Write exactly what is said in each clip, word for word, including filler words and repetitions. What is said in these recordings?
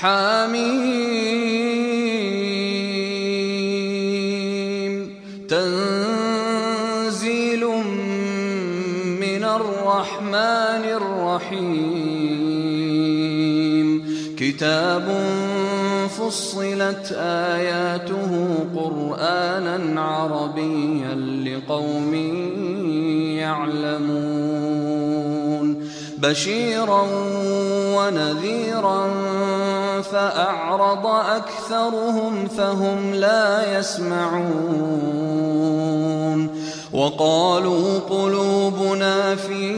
حميم تنزيل من الرحمن الرحيم كتاب فصلت آياته قرآنا عربيا لقوم يعلمون بشيرا ونذيرا فأعرض أكثرهم فهم لا يسمعون وقالوا قلوبنا في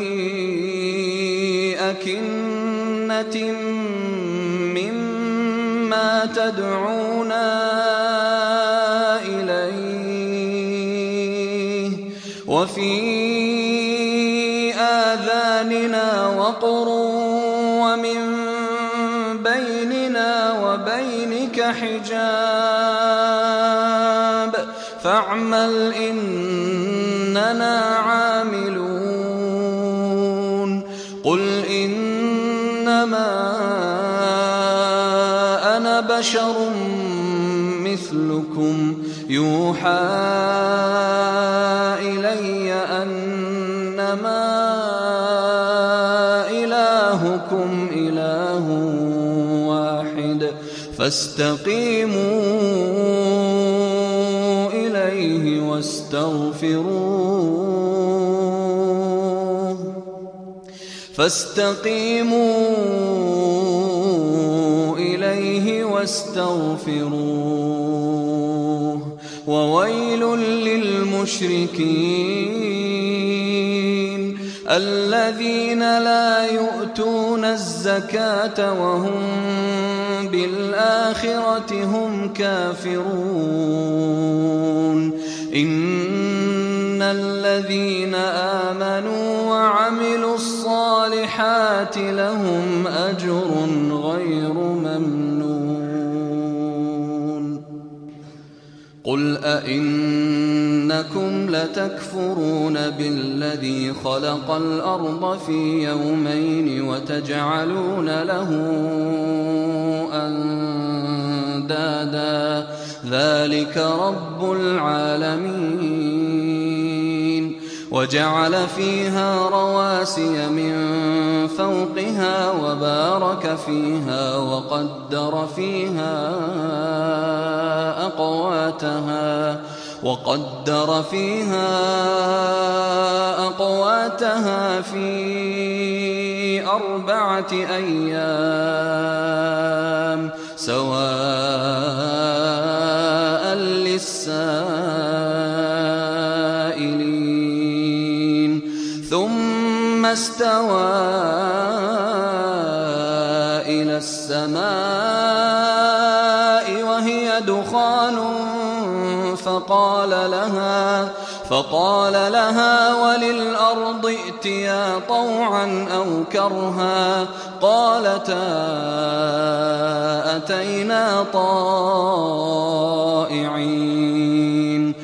أكنة مما تدعونا إليه وفي آذاننا وقر ومن بيننا وبينك حجاب فاعمل إننا عاملون قل إنما أنا بشر مثلكم يوحى إلي أنما إلهكم إله واحد فاستقيموا إليه واستغفروه فاستقيموا إليه واستغفروه وويل للمشركين الذين لا يؤتون الزكاة وهم بالآخرة هم كافرون إن الذين آمنوا وعملوا الصالحات لهم أجر غير ممنون قل أئنكم لتكفرون بالذي خلق الأرض في يومين وتجعلون له أندادا ذلك رب العالمين وجعل فيها رواسي من فوقها وبارك فيها وقدر فيها أقواتها وقدر فيها أقواتها في أربعة أيام سواء للسائلين ثم استوى إلى السماء وهي دخان فقال لها فقال لها وللأرض ائتيا طوعا أو كرها قالتا أتينا طائعين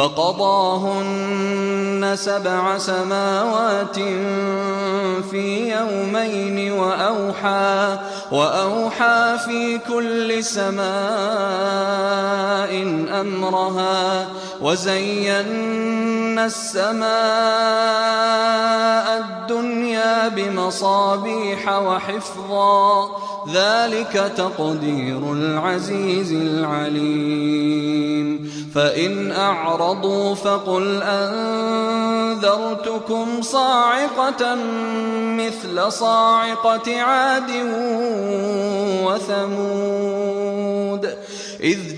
فقضاهن سبع سماوات في يومين وأوحى وأوحى في كل سماء أمرها وزينا السماء الدنيا بمصابيح وحفظا ذلك تقدير العزيز العليم فإن أعرضوا فقل أنذرتكم صاعقة مثل صاعقة عاد وثمود إذ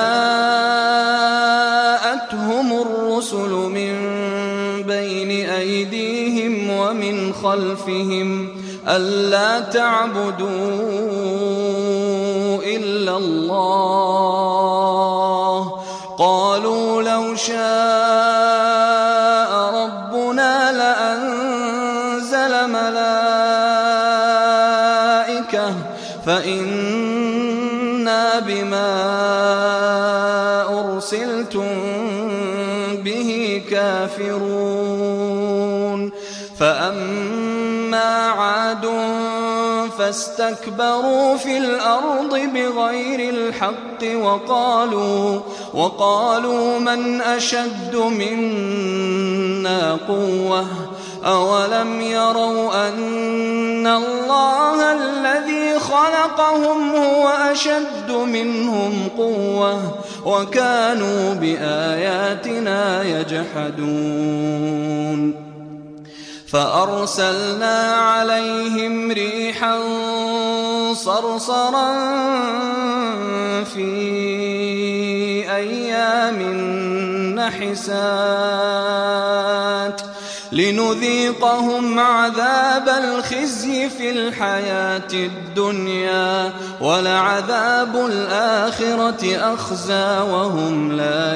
جاءتهم الرسل من بين أيديهم ومن خلفهم ألا تعبدوا إلا الله قالوا لو شاء ربنا لأنزل ملائكة فإنا بما أرسلتم به كافرون فأما عاد فاستكبروا في الأرض بغير الحق وقالوا, وقالوا من أشد منا قوة أولم يروا أن الله الذي خلقهم هو أشد منهم قوة وكانوا بآياتنا يجحدون فأرسلنا عليهم ريحا صرصرا في أيام نحسات لنذيقهم عذاب الخزي في الحياة الدنيا ولعذاب الآخرة أخزى وهم لا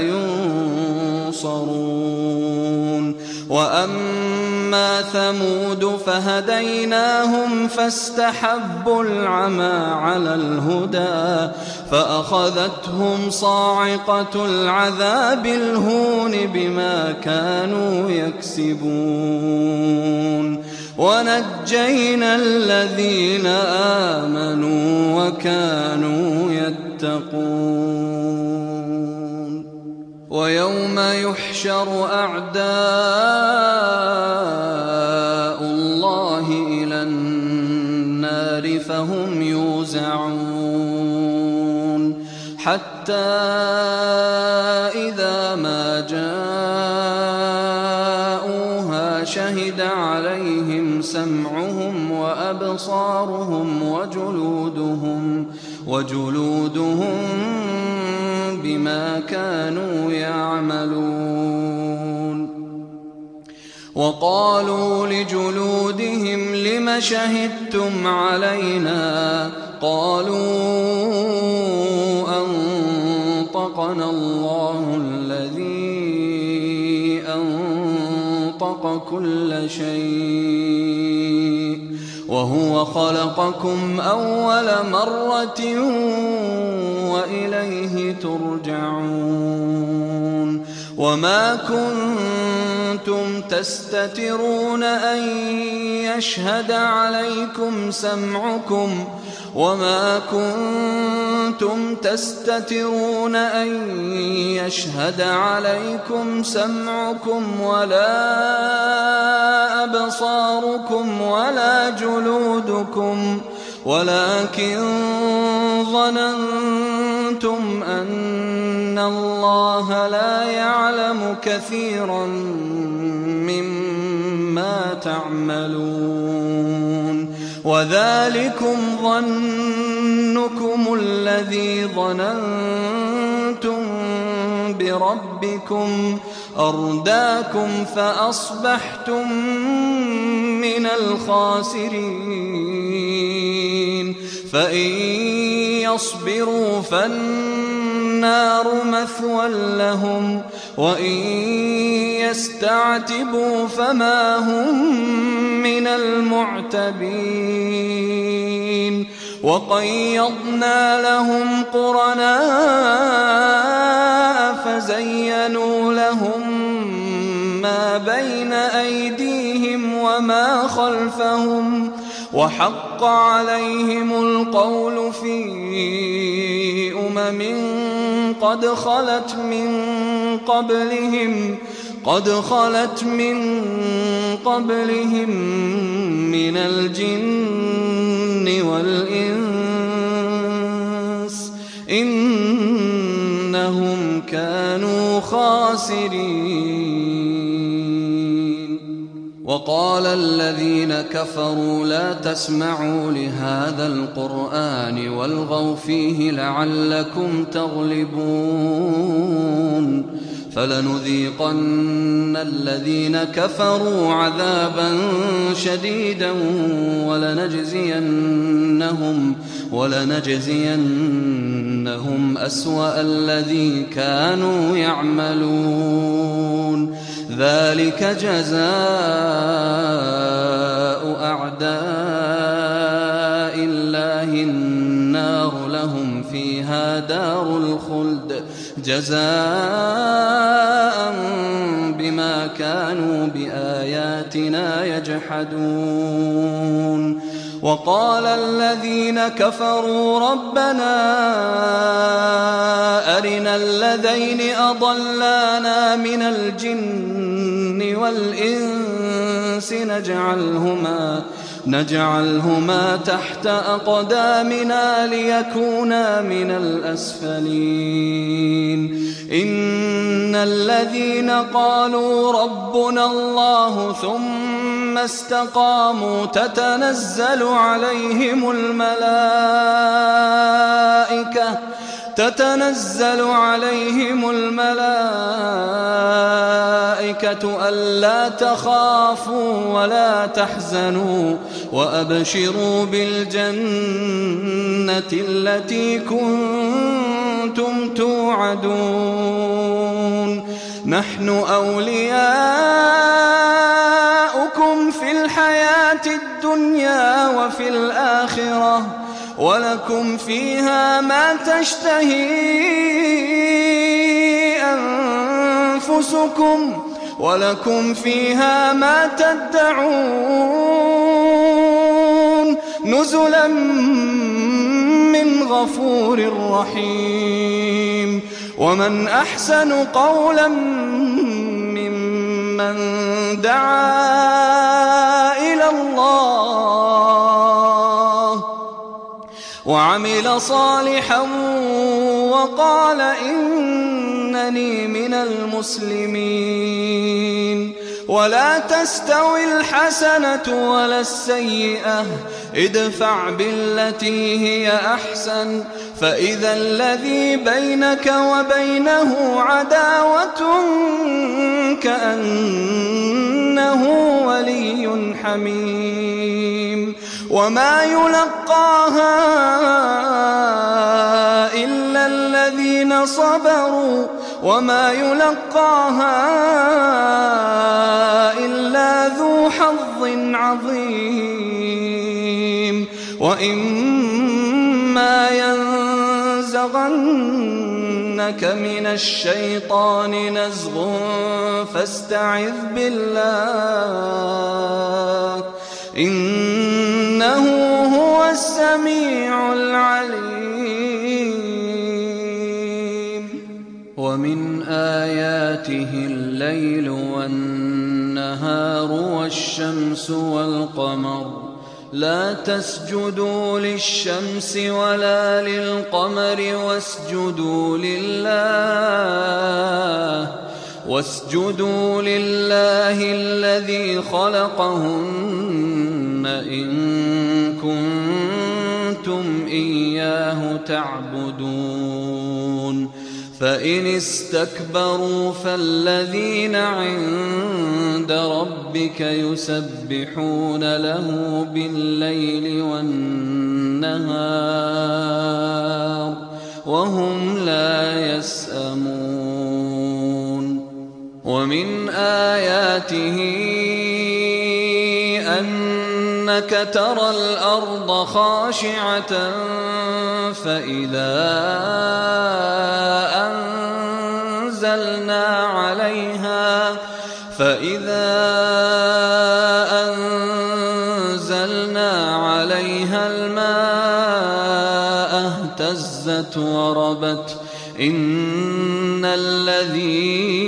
ينصرون وأما ثمود فهديناهم فاستحبوا العمى على الهدى فأخذتهم صاعقة العذاب الهون بما كانوا يكسبون ونجينا الذين آمنوا وكانوا يتقون ويوم يحشر أعداء الله إلى النار فهم يوزعون حتى إذا ما جاءوها شهد عليهم سمعهم وأبصارهم وجلودهم وجلودهم بما كانوا يعملون وقالوا لجلودهم لم شهدتم علينا قالوا أنطقنا الله الذي أنطق كل شيء وهو خلقكم أول مرة وإليه ترجعون وما كنتم تستترون أن يشهد عليكم سمعكم وما كنتم تستترون أن يشهد عليكم سمعكم ولا أبصاركم ولا جلودكم ولكن ظننتم أن الله لا يعلم كثيرا مما تعملون وذلكم ظنكم الذي ظننتم بربكم أرداكم فأصبحتم من الخاسرين فإن يصبروا فالنار مثوى لهم وإن يستعتبوا فما هم من المعتبين وقيضنا لهم قرناء فزينوا لهم ما بين أيديهم وما خلفهم وحق عليهم القول في أمم قد خلت من قبلهم قد خلت من قبلهم من الجن والإنس إنهم كانوا خاسرين وقال الذين كفروا لا تسمعوا لهذا القرآن والغوا فيه لعلكم تغلبون فلنذيقن الذين كفروا عذابا شديدا ولنجزينهم ولنجزينهم أسوأ الذي كانوا يعملون ذلك جزاء أعداء الله النار لهم فيها دار الخلد جزاء بما كانوا بآياتنا يجحدون وقال الذين كفروا ربنا أرنا الذين أضلانا من الجن والإنس نجعلهما نجعلهما تحت أقدامنا ليكونا من الأسفلين إن الذين قالوا ربنا الله ثم استقاموا تتنزل عليهم الملائكة تتنزل عليهم الملائكة ألا تخافوا ولا تحزنوا وأبشروا بالجنة التي كنتم توعدون نحن أولياؤكم في الحياة الدنيا وفي الآخرة ولكم فيها ما تشتهي أنفسكم ولكم فيها ما تدعون نزلا من غفور رحيم ومن أحسن قولا ممن دعا إلى الله وعمل صالحا وقال إنني من المسلمين ولا تستوي الحسنة ولا السيئة ادفع بالتي هي أحسن فإذا الذي بينك وبينه عداوة كأنه ولي حميم وما يلقاها إلا الذين صبروا وما يلقاها إلا ذو حظ عظيم وإما ينزغنك من الشيطان نزغ فاستعذ بالله إنه هو السميع العليم ومن آياته الليل والنهار والشمس والقمر لا تسجدوا للشمس ولا للقمر واسجدوا لله واسجدوا لله الذي خلقهن إن كنتم إياه تعبدون فإن استكبروا فالذين عند ربك يسبحون له بالليل والنهار وهم لا يسأمون ومن آياته أنك ترى الأرض خاشعة فإذا أنزلنا عليها فإذا أنزلنا عليها الماء اهتزت وربت إن الذي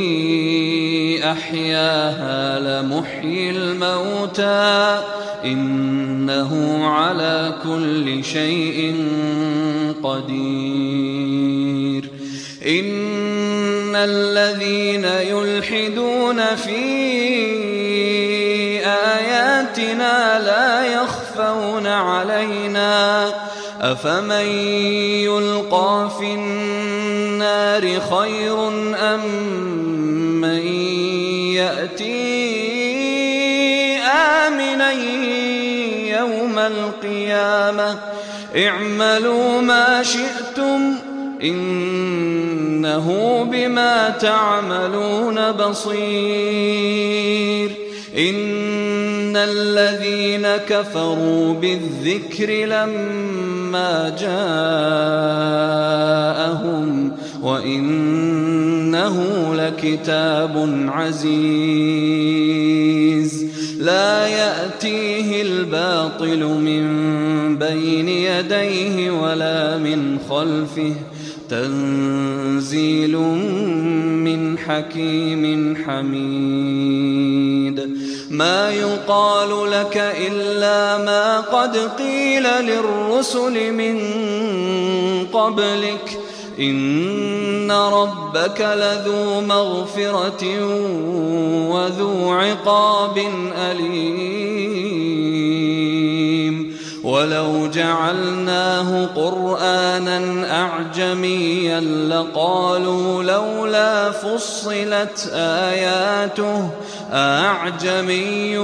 أحياها لمحيي الموتى إنه على كل شيء قدير إن الذين يلحدون في آياتنا لا يخفون علينا أفمن يلقى في النار خير أم من يأتي آمنا يوم القيامة اعملوا ما شئتم إنه بما تعملون بصير إن الذين كفروا بالذكر لما جاءهم وإنه لكتاب عزيز لا يأتي يأتيه الباطل من بين يديه ولا من خلفه تنزيل من حكيم حميد ما يقال لك إلا ما قد قيل للرسل من قبلك إن ربك لذو مغفرة وذو عقاب أليم ولو جعلناه قرآنا أعجميا لقالوا لولا فصلت آياته أعجمي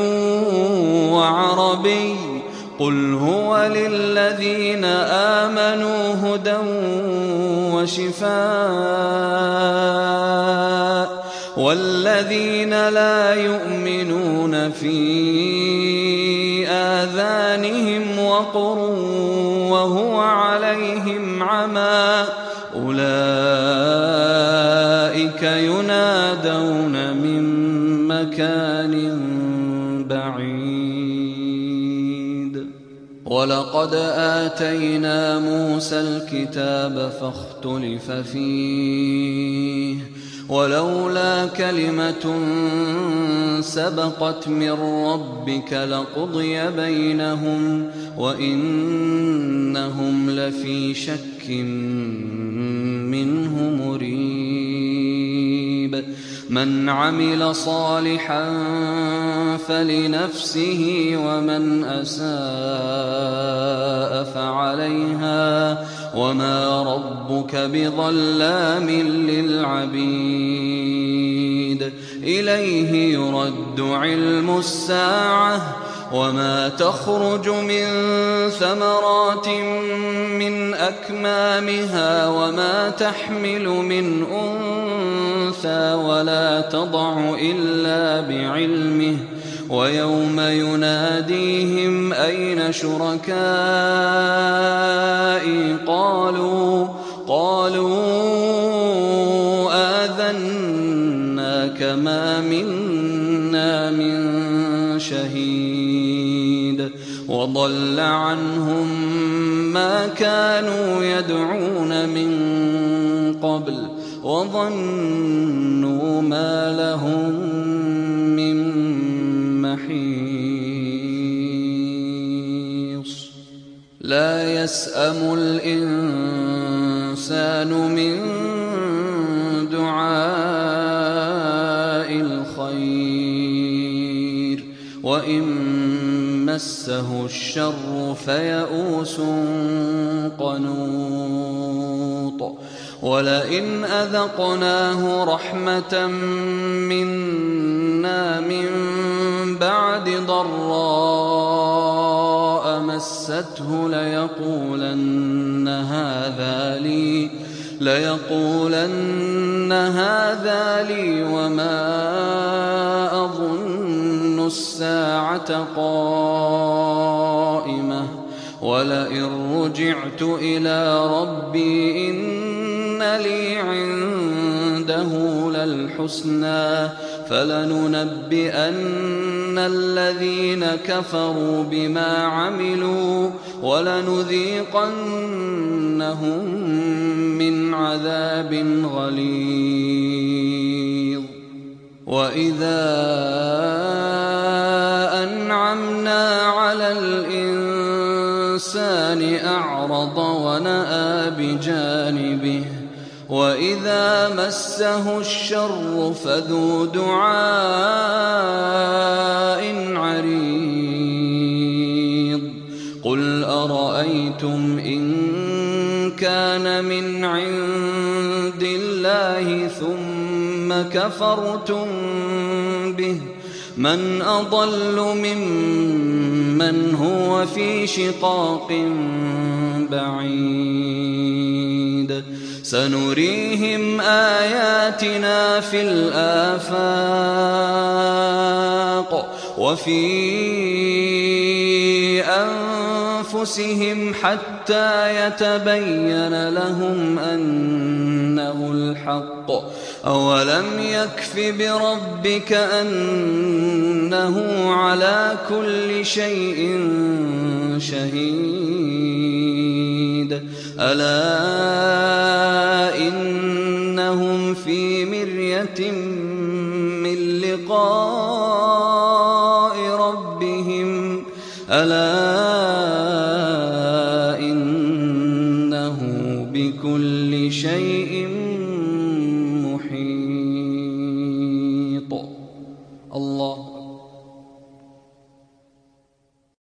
وعربي قل هو للذين آمنوا هدى وشفاء والذين لا يؤمنون في آذانهم وقر وهو عليهم عمى أولئك ينادون من مكان بعيد ولقد آتينا موسى الكتاب فاختلف فيه ولولا كلمة سبقت من ربك لقضي بينهم وإنهم لفي شك منه مريب من عمل صالحا فلنفسه ومن أساء فعليها وما ربك بظلام للعبيد إليه يرد علم الساعة وما تخرج من ثمرات من أكمامها وما تحمل من أنثى ولا تضع إلا بعلمه ويوم يناديهم أين شركائي قالوا قالوا آذناك ما منا من شهيد وضل عنهم ما كانوا يدعون من قبل وظنوا ما لهم من محيص لا يسأم الإنسان من دعاء الخير وإن مسه الشر فيئوس قنوط ولئن أذقناه رحمة منا من بعد ضراء مسته ليقولن هذا لي ليقولن هذا لي وما أظن الساعة قائمة ولئن رجعت إلى ربي إن لي عنده للحسنى فلننبئن الذين كفروا بما عملوا ولنذيقنهم من عذاب غليظ وإذا أنعمنا على الإنسان أعرض ونأى بجانبه وإذا مسه الشر فذو دعاء عريض قل أرأيتم إن كان من عند الله ثم كفرتم به من أضل ممن هو في شقاق بعيد سنريهم آياتنا في الآفاق وفي أنفسهم حتى يتبين لهم أنه الحق أولم يكف بربك أنه على كل شيء شهيد ألا إنهم في مرية من لقاء ربهم ألا إنه بكل شيء